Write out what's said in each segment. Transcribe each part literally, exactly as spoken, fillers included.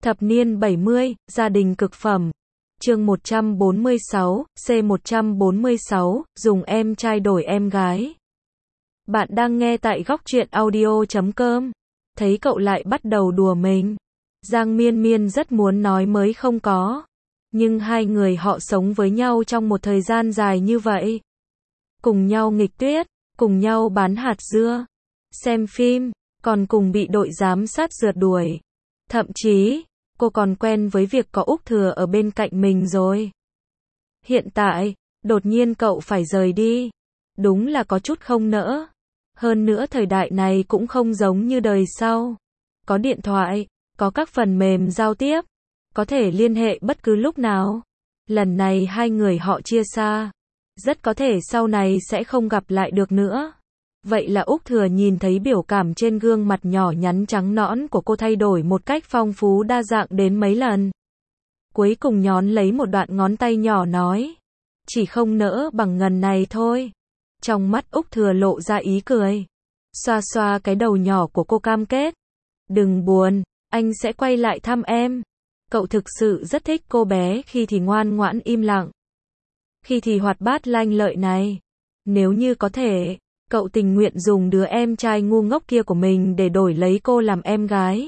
Thập niên bảy mươi, gia đình cực phẩm. Chương một trăm bốn mươi sáu, C một trăm bốn mươi sáu, dùng em trai đổi em gái. Bạn đang nghe tại góc truyện audio chấm com. Thấy cậu lại bắt đầu đùa mình. Giang Miên Miên rất muốn nói mới không có. Nhưng hai người họ sống với nhau trong một thời gian dài như vậy. Cùng nhau nghịch tuyết, cùng nhau bán hạt dưa, xem phim, còn cùng bị đội giám sát rượt đuổi. Thậm chí, cô còn quen với việc có Úc Thừa ở bên cạnh mình rồi. Hiện tại, đột nhiên cậu phải rời đi. Đúng là có chút không nỡ. Hơn nữa thời đại này cũng không giống như đời sau. Có điện thoại, có các phần mềm giao tiếp, có thể liên hệ bất cứ lúc nào. Lần này hai người họ chia xa. Rất có thể sau này sẽ không gặp lại được nữa. Vậy là Úc Thừa nhìn thấy biểu cảm trên gương mặt nhỏ nhắn trắng nõn của cô thay đổi một cách phong phú đa dạng đến mấy lần. Cuối cùng nhón lấy một đoạn ngón tay nhỏ nói. Chỉ không nỡ bằng ngần này thôi. Trong mắt Úc Thừa lộ ra ý cười. Xoa xoa cái đầu nhỏ của cô cam kết. Đừng buồn, anh sẽ quay lại thăm em. Cậu thực sự rất thích cô bé khi thì ngoan ngoãn im lặng. Khi thì hoạt bát lanh lợi này. Nếu như có thể, cậu tình nguyện dùng đứa em trai ngu ngốc kia của mình để đổi lấy cô làm em gái.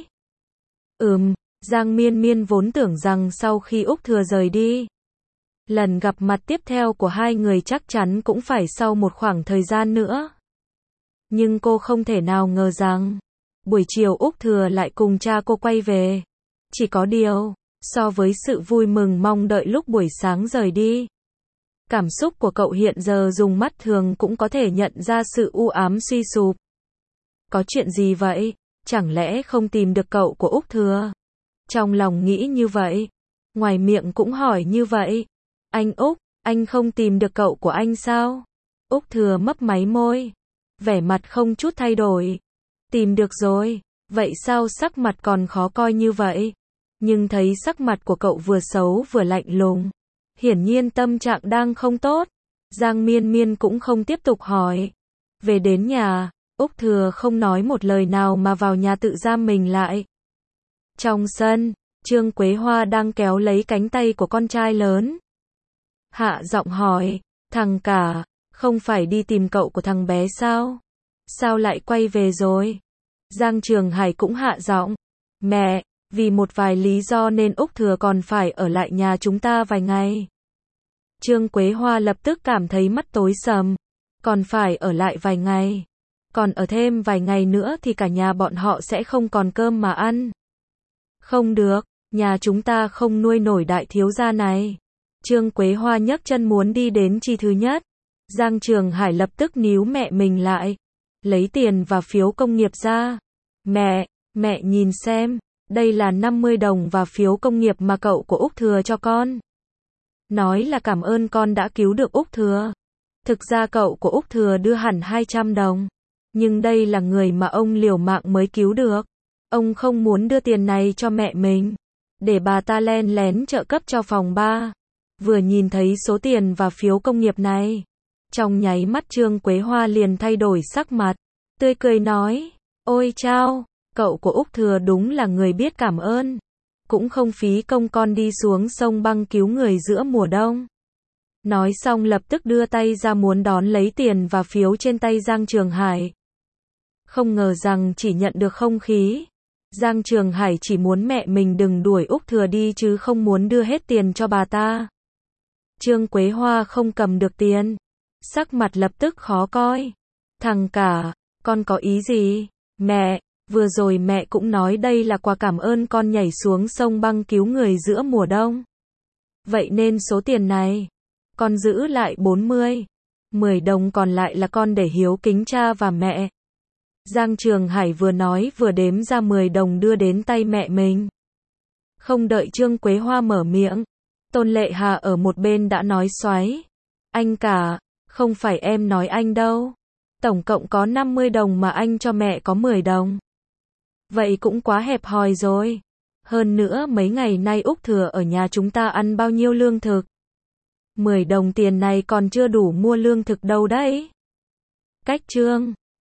Ừm, Giang Miên Miên vốn tưởng rằng sau khi Úc Thừa rời đi, lần gặp mặt tiếp theo của hai người chắc chắn cũng phải sau một khoảng thời gian nữa. Nhưng cô không thể nào ngờ rằng, buổi chiều Úc Thừa lại cùng cha cô quay về. Chỉ có điều, so với sự vui mừng mong đợi lúc buổi sáng rời đi, cảm xúc của cậu hiện giờ dùng mắt thường cũng có thể nhận ra sự u ám suy sụp. Có chuyện gì vậy? Chẳng lẽ không tìm được cậu của Úc Thừa? Trong lòng nghĩ như vậy, ngoài miệng cũng hỏi như vậy. Anh Úc, anh không tìm được cậu của anh sao? Úc Thừa mấp máy môi, vẻ mặt không chút thay đổi. Tìm được rồi, vậy sao sắc mặt còn khó coi như vậy? Nhưng thấy sắc mặt của cậu vừa xấu vừa lạnh lùng, hiển nhiên tâm trạng đang không tốt. Giang Miên Miên cũng không tiếp tục hỏi. Về đến nhà, Úc Thừa không nói một lời nào mà vào nhà tự giam mình lại. Trong sân, Trương Quế Hoa đang kéo lấy cánh tay của con trai lớn. Hạ giọng hỏi, thằng cả, không phải đi tìm cậu của thằng bé sao? Sao lại quay về rồi? Giang Trường Hải cũng hạ giọng, mẹ, vì một vài lý do nên Úc Thừa còn phải ở lại nhà chúng ta vài ngày. Trương Quế Hoa lập tức cảm thấy mắt tối sầm. Còn phải ở lại vài ngày. Còn ở thêm vài ngày nữa thì cả nhà bọn họ sẽ không còn cơm mà ăn. Không được, nhà chúng ta không nuôi nổi đại thiếu gia này. Trương Quế Hoa nhấc chân muốn đi đến chi thứ nhất. Giang Trường Hải lập tức níu mẹ mình lại. Lấy tiền và phiếu công nghiệp ra. Mẹ, mẹ nhìn xem. Đây là năm mươi đồng và phiếu công nghiệp mà cậu của Úc Thừa cho con. Nói là cảm ơn con đã cứu được Úc Thừa. Thực ra cậu của Úc Thừa đưa hẳn hai trăm đồng. Nhưng đây là người mà ông liều mạng mới cứu được. Ông không muốn đưa tiền này cho mẹ mình, để bà ta len lén trợ cấp cho phòng ba. Vừa nhìn thấy số tiền và phiếu công nghiệp này, trong nháy mắt Trương Quế Hoa liền thay đổi sắc mặt, tươi cười nói, ôi chao, cậu của Úc Thừa đúng là người biết cảm ơn. Cũng không phí công con đi xuống sông băng cứu người giữa mùa đông. Nói xong lập tức đưa tay ra muốn đón lấy tiền và phiếu trên tay Giang Trường Hải. Không ngờ rằng chỉ nhận được không khí. Giang Trường Hải chỉ muốn mẹ mình đừng đuổi Úc Thừa đi chứ không muốn đưa hết tiền cho bà ta. Trương Quế Hoa không cầm được tiền. Sắc mặt lập tức khó coi. Thằng cả, con có ý gì? Mẹ, vừa rồi mẹ cũng nói đây là quà cảm ơn con nhảy xuống sông băng cứu người giữa mùa đông. Vậy nên số tiền này, con giữ lại bốn mươi. mười đồng còn lại là con để hiếu kính cha và mẹ. Giang Trường Hải vừa nói vừa đếm ra mười đồng đưa đến tay mẹ mình. Không đợi Trương Quế Hoa mở miệng, Tôn Lệ Hà ở một bên đã nói xoáy. Anh cả, không phải em nói anh đâu. Tổng cộng có năm mươi đồng mà anh cho mẹ có mười đồng. Vậy cũng quá hẹp hòi rồi. Hơn nữa mấy ngày nay Úc Thừa ở nhà chúng ta ăn bao nhiêu lương thực. mười đồng tiền này còn chưa đủ mua lương thực đâu đấy. Cách Trương